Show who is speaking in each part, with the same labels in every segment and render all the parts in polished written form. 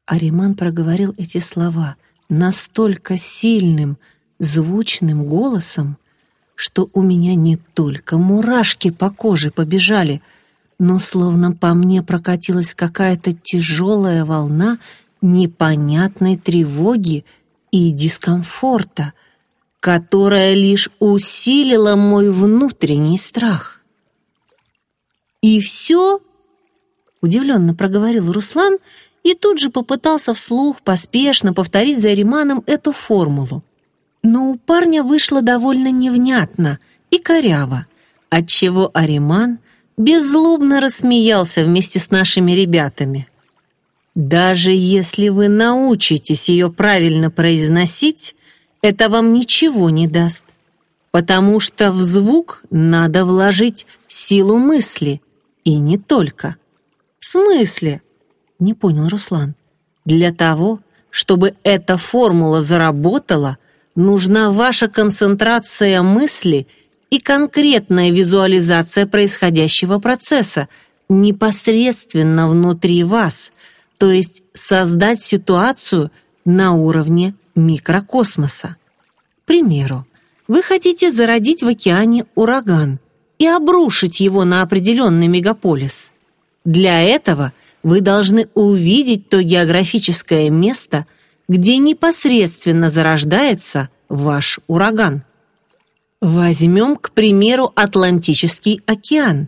Speaker 1: Ариман проговорил эти слова настолько сильным, звучным голосом, что у меня не только мурашки по коже побежали, но словно по мне прокатилась какая-то тяжелая волна непонятной тревоги и дискомфорта, которая лишь усилила мой внутренний страх. «И все?» — удивленно проговорил Руслан и тут же попытался вслух поспешно повторить за Ариманом эту формулу. Но у парня вышло довольно невнятно и коряво, отчего Ариман беззлобно рассмеялся вместе с нашими ребятами. «Даже если вы научитесь ее правильно произносить, это вам ничего не даст, потому что в звук надо вложить силу мысли, и не только». «В смысле?» — не понял Руслан. «Для того, чтобы эта формула заработала, нужна ваша концентрация мысли и конкретная визуализация происходящего процесса непосредственно внутри вас, то есть создать ситуацию на уровне микрокосмоса. К примеру, вы хотите зародить в океане ураган и обрушить его на определенный мегаполис. Для этого вы должны увидеть то географическое место, где непосредственно зарождается ваш ураган. Возьмем, к примеру, Атлантический океан.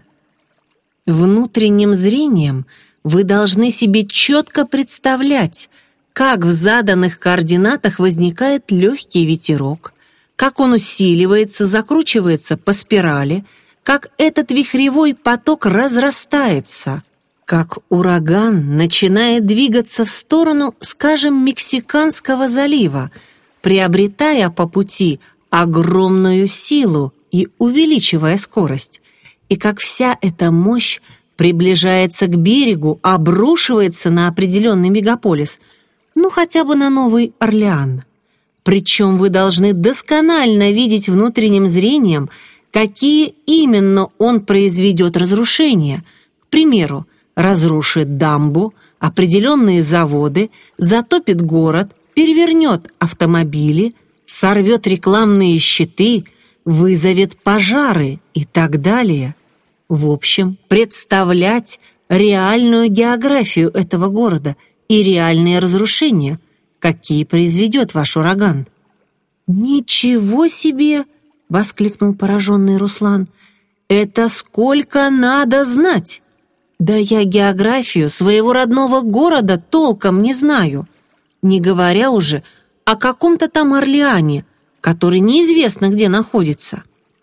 Speaker 1: Внутренним зрением вы должны себе четко представлять, как в заданных координатах возникает легкий ветерок, как он усиливается, закручивается по спирали, как этот вихревой поток разрастается, как ураган начинает двигаться в сторону, скажем, Мексиканского залива, приобретая по пути огромную силу и увеличивая скорость, и как вся эта мощь приближается к берегу, обрушивается на определенный мегаполис, ну хотя бы на Новый Орлеан. Причем вы должны досконально видеть внутренним зрением, какие именно он произведет разрушения. К примеру, разрушит дамбу, определенные заводы, затопит город, перевернет автомобили, сорвет рекламные щиты, вызовет пожары и так далее. В общем, представлять реальную географию этого города и реальные разрушения, какие произведет ваш ураган. «Ничего себе!» — воскликнул пораженный Руслан. «Это сколько надо знать! Да я географию своего родного города толком не знаю, не говоря уже о каком-то там Орлеане, который неизвестно где находится».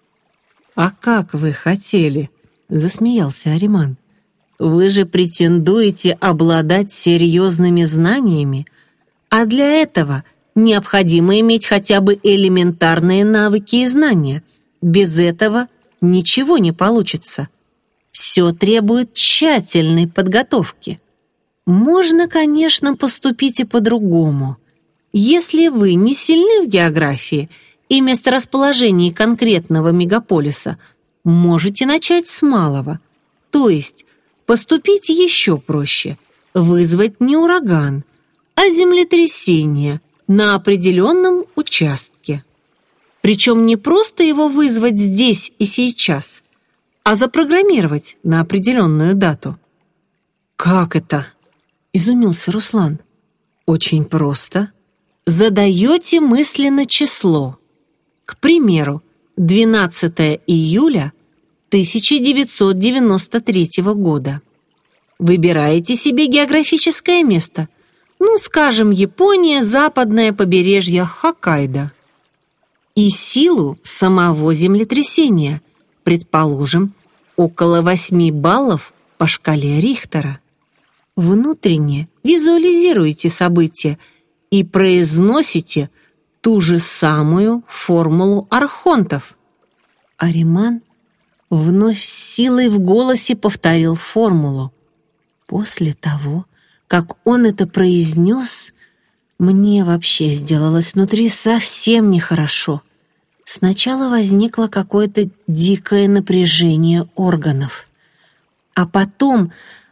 Speaker 1: «А как вы хотели?» — засмеялся Ариман. «Вы же претендуете обладать серьезными знаниями, а для этого необходимо иметь хотя бы элементарные навыки и знания. Без этого ничего не получится. Все требует тщательной подготовки. Можно, конечно, поступить и по-другому. Если вы не сильны в географии и месторасположении конкретного мегаполиса, можете начать с малого, то есть поступить еще проще, вызвать не ураган, а землетрясение на определенном участке. Причем не просто его вызвать здесь и сейчас, а запрограммировать на определенную дату. «Как это?» — изумился Руслан. «Очень просто. Задаете мысленно число. К примеру, 12 июля 1993 года. Выбираете себе географическое место, ну, скажем, Япония, западное побережье Хоккайдо. И силу самого землетрясения, предположим, около 8 баллов по шкале Рихтера. Внутренне визуализируете события и произносите ту же самую формулу архонтов». Ариман вновь с силой в голосе повторил формулу. После того, как он это произнес, мне вообще сделалось внутри совсем нехорошо. Сначала возникло какое-то дикое напряжение органов, а потом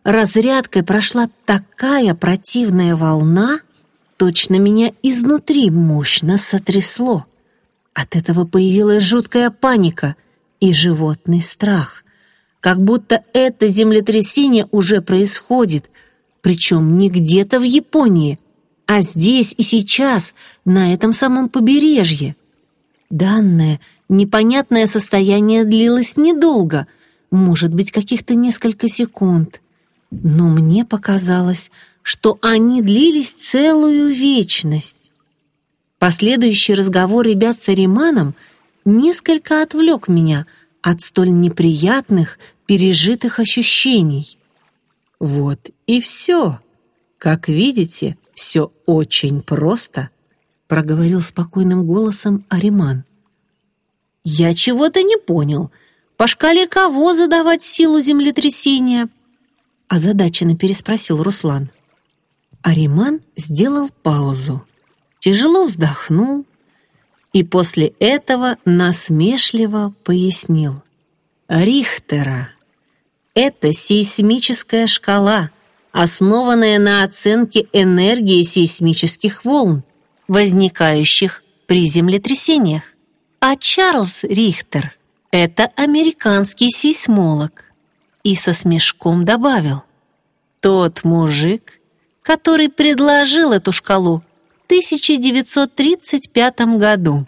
Speaker 1: разрядкой прошла такая противная волна, точно меня изнутри мощно сотрясло. От этого появилась жуткая паника и животный страх, как будто это землетрясение уже происходит, причем не где-то в Японии, а здесь и сейчас, на этом самом побережье. Данное непонятное состояние длилось недолго, может быть, каких-то несколько секунд, но мне показалось, что они длились целую вечность. Последующий разговор ребят с Ариманом несколько отвлек меня от столь неприятных пережитых ощущений. Вот и все. Как видите, все очень просто, проговорил спокойным голосом Ариман. Я чего-то не понял. По шкале кого задавать силу землетрясения? Озадаченно переспросил Руслан. Ариман сделал паузу, тяжело вздохнул и после этого насмешливо пояснил. Рихтера. Это сейсмическая шкала, основанная на оценке энергии сейсмических волн, возникающих при землетрясениях. А Чарльз Рихтер – это американский сейсмолог. И со смешком добавил: тот мужик, который предложил эту шкалу в 1935 году.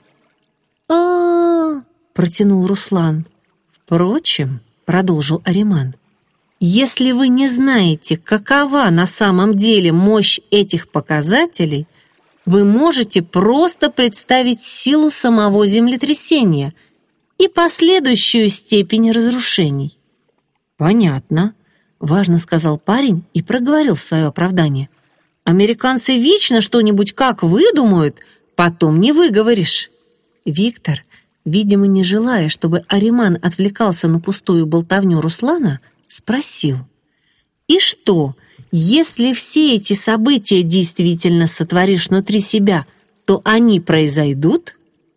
Speaker 1: Протянул Руслан. Впрочем, продолжил Ариман, если вы не знаете, какова на самом деле мощь этих показателей, вы можете просто представить силу самого землетрясения и последующую степень разрушений. «Понятно», — важно сказал парень и проговорил в свое оправдание. «Американцы вечно что-нибудь как выдумают, потом не выговоришь». Виктор, видимо, не желая, чтобы Ариман отвлекался на пустую болтовню Руслана, спросил: «И что, если все эти события действительно сотворишь внутри себя, то они произойдут?»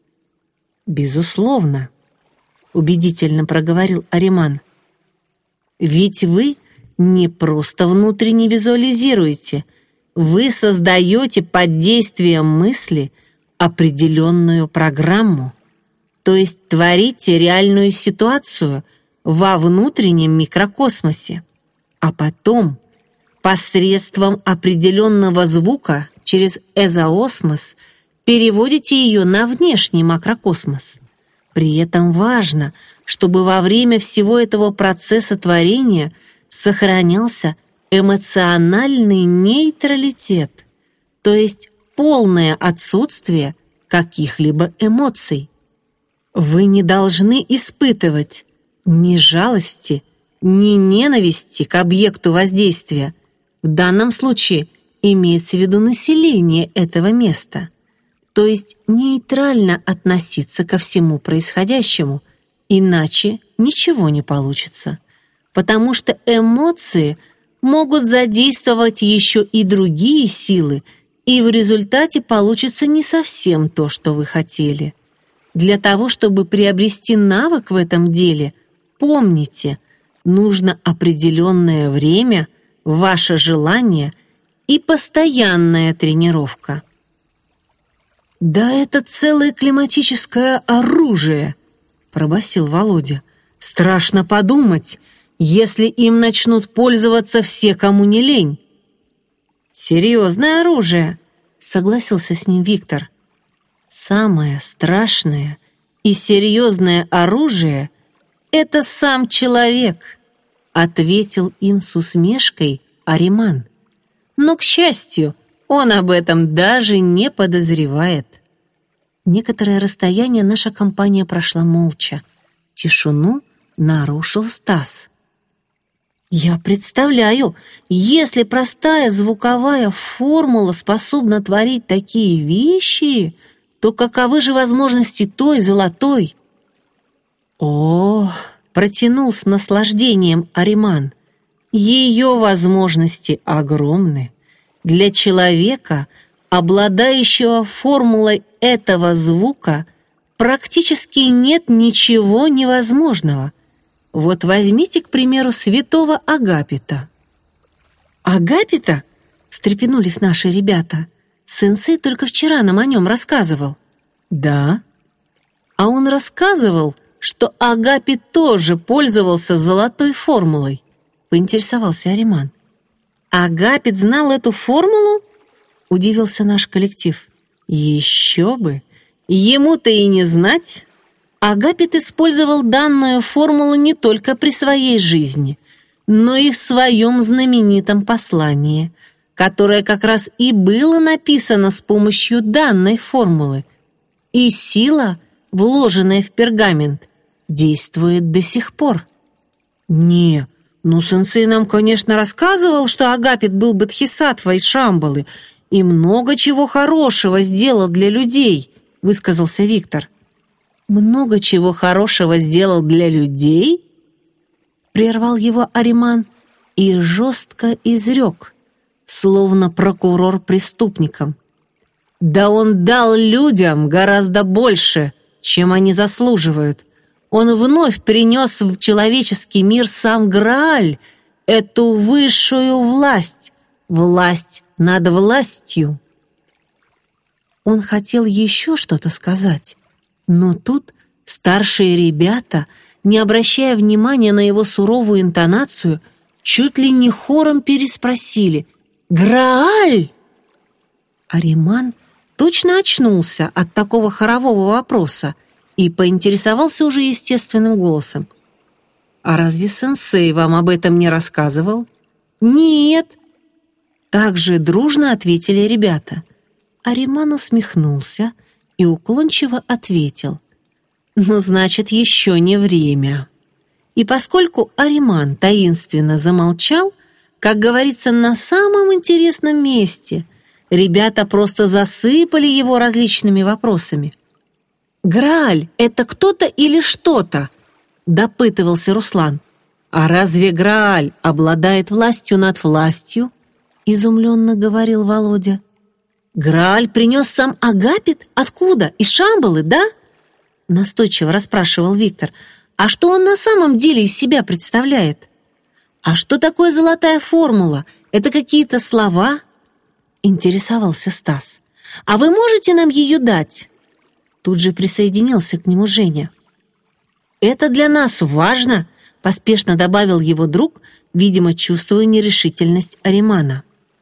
Speaker 1: «Безусловно», — убедительно проговорил Ариман. «Ведь вы не просто внутренне визуализируете, вы создаете под действием мысли определенную программу, то есть творите реальную ситуацию во внутреннем микрокосмосе, а потом посредством определенного звука через эзоосмос переводите ее на внешний макрокосмос. При этом важно, чтобы во время всего этого процесса творения сохранялся эмоциональный нейтралитет, то есть полное отсутствие каких-либо эмоций. Вы не должны испытывать ни жалости, ни ненависти к объекту воздействия. В данном случае имеется в виду население этого места. То есть нейтрально относиться ко всему происходящему, иначе ничего не получится. Потому что эмоции могут задействовать еще и другие силы, и в результате получится не совсем то, что вы хотели. Для того, чтобы приобрести навык в этом деле, помните, нужно определенное время, ваше желание и постоянная тренировка. «Да это целое климатическое оружие!» — пробасил Володя. «Страшно подумать, если им начнут пользоваться все, кому не лень». «Серьезное оружие!» — согласился с ним Виктор. «Самое страшное и серьезное оружие — это сам человек», — ответил им с усмешкой Ариман. «Но, к счастью, он об этом даже не подозревает». Некоторое расстояние наша компания прошла молча. Тишину нарушил Стас. «Я представляю, если простая звуковая формула способна творить такие вещи, то каковы же возможности той золотой?» «О!» — протянул с наслаждением Ариман. «Ее возможности огромны. Для человека, обладающего формулой этого звука, практически нет ничего невозможного. Вот возьмите, к примеру, святого Агапита. «Агапита?» — встрепенулись наши ребята. «Сенсей только вчера нам о нем рассказывал». «Да?» «А он рассказывал, что Агапит тоже пользовался золотой формулой», — поинтересовался Ариман. «Агапит знал эту формулу?» — удивился наш коллектив. «Еще бы! Ему-то и не знать!» Агапит использовал данную формулу не только при своей жизни, но и в своем знаменитом послании, которое как раз и было написано с помощью данной формулы. И сила, вложенная в пергамент, действует до сих пор. «Не, ну сенсей нам, конечно, рассказывал, что Агапит был бодхисаттвой из Шамбалы и много чего хорошего сделал для людей», — высказался Виктор. «Много чего хорошего сделал для людей?» — прервал его Ариман и жестко изрек, словно прокурор преступникам. «Да он дал людям гораздо больше, чем они заслуживают. Он вновь принес в человеческий мир сам Грааль, эту высшую власть, власть над властью». Он хотел еще что-то сказать, но тут старшие ребята, не обращая внимания на его суровую интонацию, чуть ли не хором переспросили: «Грааль!» Ариман точно очнулся от такого хорового вопроса и поинтересовался уже естественным голосом: «А разве сенсей вам об этом не рассказывал?» «Нет!» Также дружно ответили ребята. Ариман усмехнулся и уклончиво ответил: «Ну, значит, еще не время». И поскольку Ариман таинственно замолчал, как говорится, на самом интересном месте, ребята просто засыпали его различными вопросами. «Грааль — это кто-то или что-то?» — допытывался Руслан. «А разве Грааль обладает властью над властью?» — изумленно говорил Володя. «Грааль принес сам Агапит? Откуда? Из Шамбалы, да?» Настойчиво расспрашивал Виктор. «А что он на самом деле из себя представляет? А что такое золотая формула? Это какие-то слова?» Интересовался Стас. «А вы можете нам ее дать?» Тут же присоединился к нему Женя. «Это для нас важно», — поспешно добавил его друг, видимо, чувствуя нерешительность Аримана.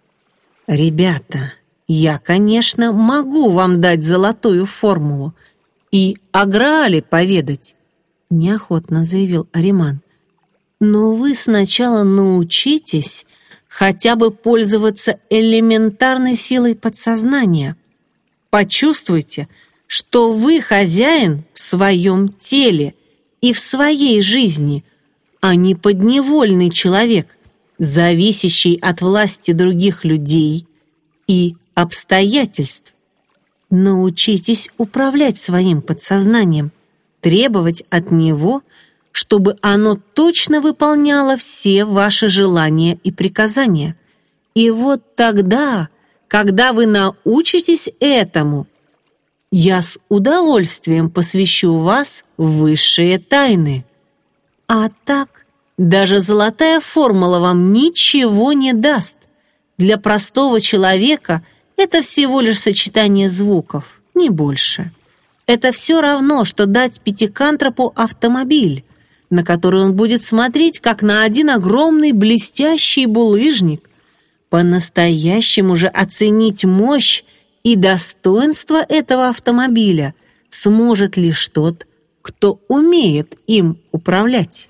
Speaker 1: «Ребята, я, конечно, могу вам дать золотую формулу и о Граале поведать», — неохотно заявил Ариман. «Но вы сначала научитесь хотя бы пользоваться элементарной силой подсознания. Почувствуйте, что вы хозяин в своем теле и в своей жизни, а не подневольный человек, зависящий от власти других людей и обстоятельств. Научитесь управлять своим подсознанием, требовать от него, чтобы оно точно выполняло все ваши желания и приказания. И вот тогда, когда вы научитесь этому, я с удовольствием посвящу вас в высшие тайны. А так, даже золотая формула вам ничего не даст. Для простого человека это всего лишь сочетание звуков, не больше. Это все равно, что дать пятикантропу автомобиль, на который он будет смотреть, как на один огромный блестящий булыжник. По-настоящему же оценить мощь и достоинство этого автомобиля сможет лишь тот, кто умеет им управлять.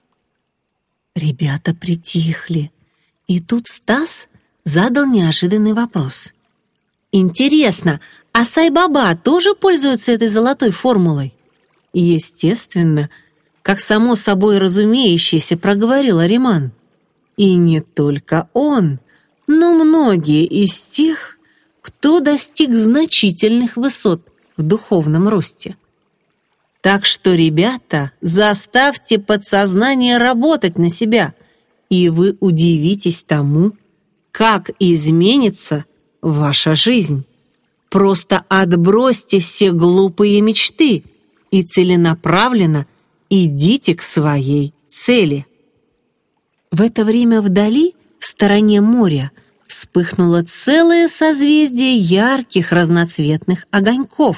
Speaker 1: Ребята притихли, и тут Стас задал неожиданный вопрос. «Интересно, а Сай-Баба тоже пользуется этой золотой формулой?» Естественно, как само собой разумеющееся, проговорил Ариман. И не только он, но многие из тех, кто достиг значительных высот в духовном росте. Так что, ребята, заставьте подсознание работать на себя, и вы удивитесь тому, как изменится ваша жизнь. Просто отбросьте все глупые мечты и целенаправленно идите к своей цели. В это время вдали, в в стороне моря вспыхнуло целое созвездие ярких разноцветных огоньков.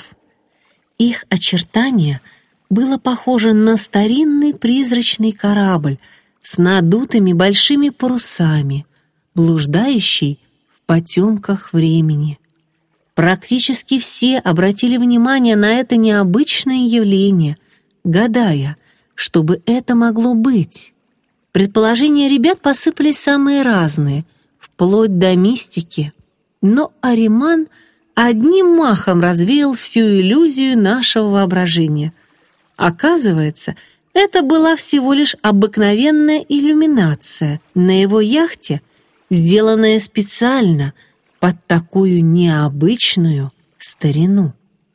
Speaker 1: Их очертание было похоже на старинный призрачный корабль с надутыми большими парусами, блуждающий в потемках времени. Практически все обратили внимание на это необычное явление, гадая, что бы это могло быть. Предположения ребят посыпались самые разные, вплоть до мистики, но Ариман одним махом развеял всю иллюзию нашего воображения. Оказывается, это была всего лишь обыкновенная иллюминация на его яхте, сделанная специально под такую необычную старину.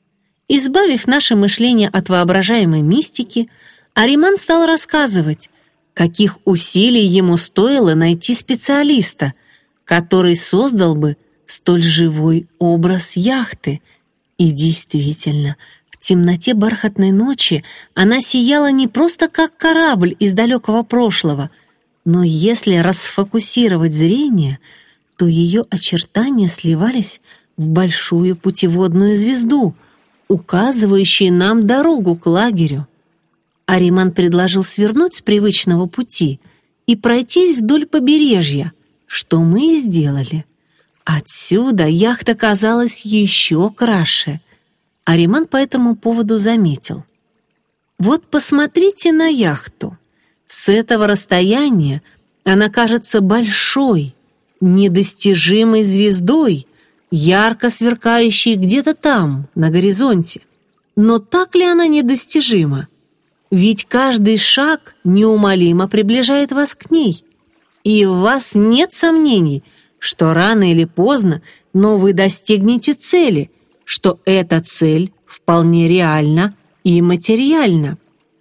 Speaker 1: Избавив наше мышление от воображаемой мистики, Ариман стал рассказывать, каких усилий ему стоило найти специалиста, который создал бы столь живой образ яхты. И действительно, в темноте бархатной ночи она сияла не просто как корабль из далекого прошлого, но если расфокусировать зрение, то ее очертания сливались в большую путеводную звезду, указывающую нам дорогу к лагерю. Ариман предложил свернуть с привычного пути и пройтись вдоль побережья, что мы и сделали. Отсюда яхта казалась еще краше. Ариман по этому поводу заметил: «Вот посмотрите на яхту. С этого расстояния она кажется большой, недостижимой звездой, ярко сверкающей где-то там, на горизонте. Но так ли она недостижима? Ведь каждый шаг неумолимо приближает вас к ней, и у вас нет сомнений, что рано или поздно, но вы достигнете цели, что эта цель вполне реальна и материальна.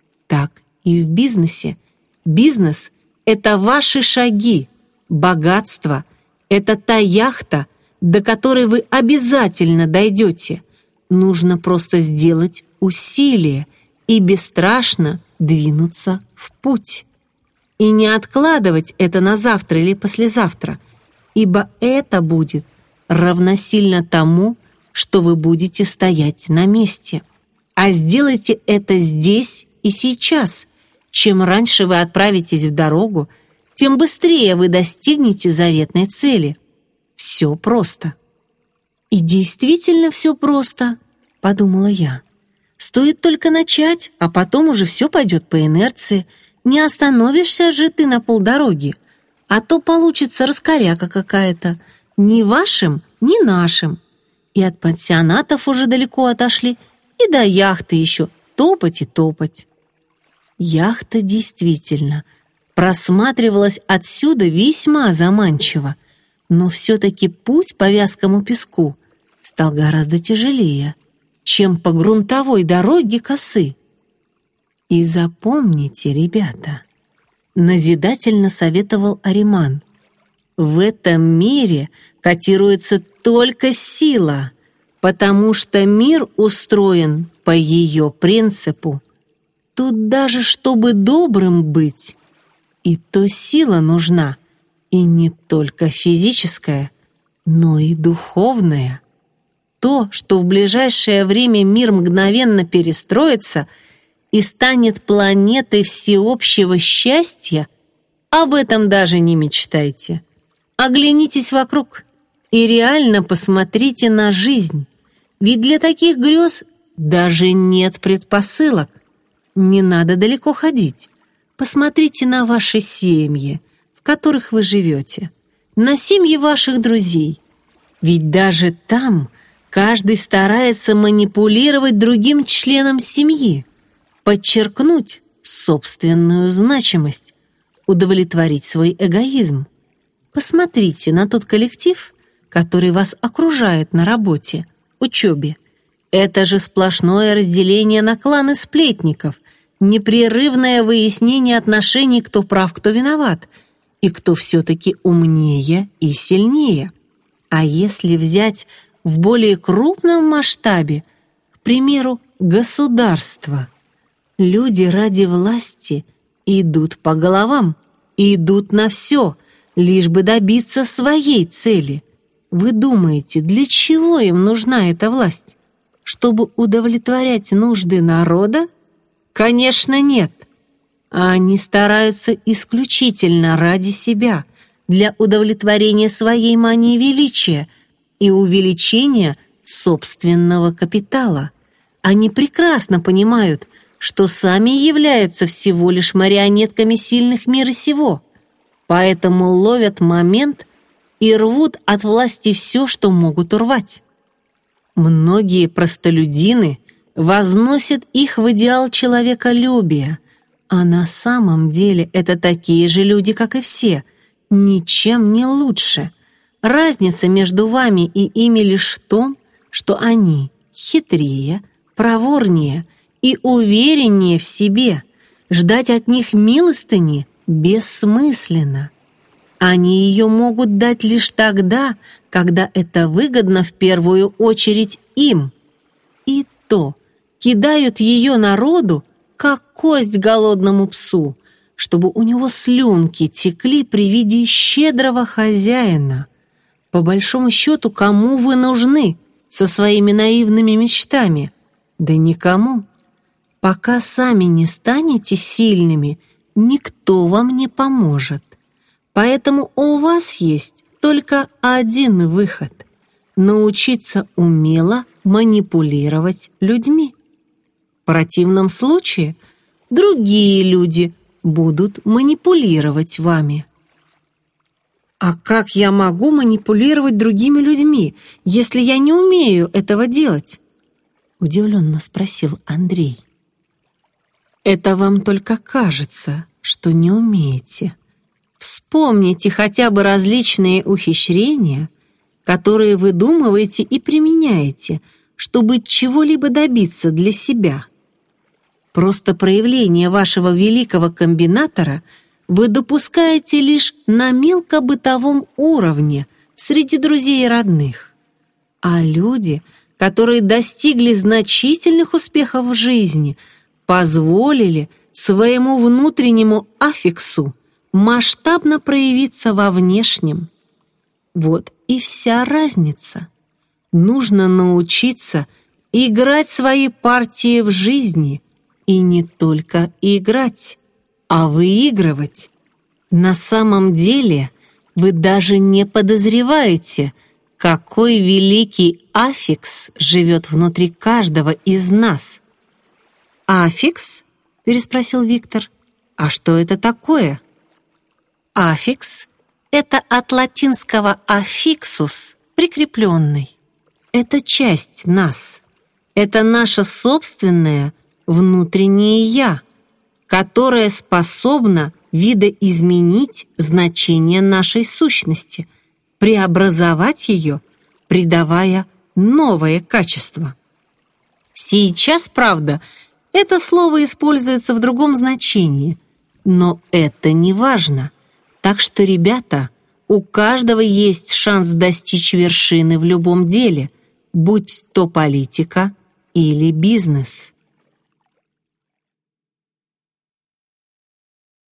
Speaker 1: Так и в бизнесе. Бизнес — это ваши шаги, богатство — это та яхта, до которой вы обязательно дойдете. Нужно просто сделать усилие и бесстрашно двинуться в путь. И не откладывать это на завтра или послезавтра, ибо это будет равносильно тому, что вы будете стоять на месте. А сделайте это здесь и сейчас. Чем раньше вы отправитесь в дорогу, тем быстрее вы достигнете заветной цели. Все просто». «И действительно все просто», — подумала я. «Стоит только начать, а потом уже все пойдет по инерции. Не остановишься же ты на полдороги, а то получится раскоряка какая-то. Ни вашим, ни нашим. И от пансионатов уже далеко отошли, и до яхты еще топать и топать». Яхта действительно просматривалась отсюда весьма заманчиво, но все-таки путь по вязкому песку стал гораздо тяжелее, чем по грунтовой дороге косы. И запомните, ребята, назидательно советовал Ариман, в этом мире котируется только сила, потому что мир устроен по ее принципу. Тут даже чтобы добрым быть, и то сила нужна, и не только физическая, но и духовная. То, что в ближайшее время мир мгновенно перестроится и станет планетой всеобщего счастья, об этом даже не мечтайте. Оглянитесь вокруг и реально посмотрите на жизнь, ведь для таких грез даже нет предпосылок. Не надо далеко ходить. Посмотрите на ваши семьи, в которых вы живете, на семьи ваших друзей. Ведь даже там каждый старается манипулировать другим членом семьи, подчеркнуть собственную значимость, удовлетворить свой эгоизм. Посмотрите на тот коллектив, который вас окружает на работе, учебе. Это же сплошное разделение на кланы сплетников, непрерывное выяснение отношений, кто прав, кто виноват, и кто все-таки умнее и сильнее. А если взять в более крупном масштабе, к примеру, государство, люди ради власти идут по головам, идут на все, лишь бы добиться своей цели. Вы думаете, для чего им нужна эта власть? Чтобы удовлетворять нужды народа? Конечно, нет. Они стараются исключительно ради себя, для удовлетворения своей мании величия и увеличения собственного капитала. Они прекрасно понимают, что сами являются всего лишь марионетками сильных мира сего, поэтому ловят момент и рвут от власти все, что могут урвать. Многие простолюдины возносят их в идеал человеколюбия, а на самом деле это такие же люди, как и все, ничем не лучше. Разница между вами и ими лишь в том, что они хитрее, проворнее и увереннее в себе. Ждать от них милостыни бессмысленно. Они ее могут дать лишь тогда, когда это выгодно в первую очередь им. И то кидают ее народу, как кость голодному псу, чтобы у него слюнки текли при виде щедрого хозяина. По большому счету, кому вы нужны со своими наивными мечтами? Да никому. Пока сами не станете сильными, никто вам не поможет. Поэтому у вас есть только один выход – научиться умело манипулировать людьми. В противном случае другие люди будут манипулировать вами. А как я могу манипулировать другими людьми, если я не умею этого делать? Удивленно спросил Андрей. Это вам только кажется, что не умеете. Вспомните хотя бы различные ухищрения, которые выдумываете и применяете, чтобы чего-либо добиться для себя. Просто проявление вашего великого комбинатора вы допускаете лишь на мелкобытовом уровне среди друзей и родных. А люди, которые достигли значительных успехов в жизни, позволили своему внутреннему аффиксу масштабно проявиться во внешнем. Вот и вся разница. Нужно научиться играть свои партии в жизни, и не только играть, а выигрывать. На самом деле вы даже не подозреваете, какой великий аффикс живет внутри каждого из нас. «Аффикс?» — переспросил Виктор. «А что это такое?» Аффикс — это от латинского affixus — прикрепленный. Это часть нас. Это наше собственное внутреннее «я», которое способно видоизменить значение нашей сущности, преобразовать ее, придавая новое качество. Сейчас, правда, это слово используется в другом значении, но это не важно. Так что, ребята, у каждого есть шанс достичь вершины в любом деле, будь то политика или бизнес.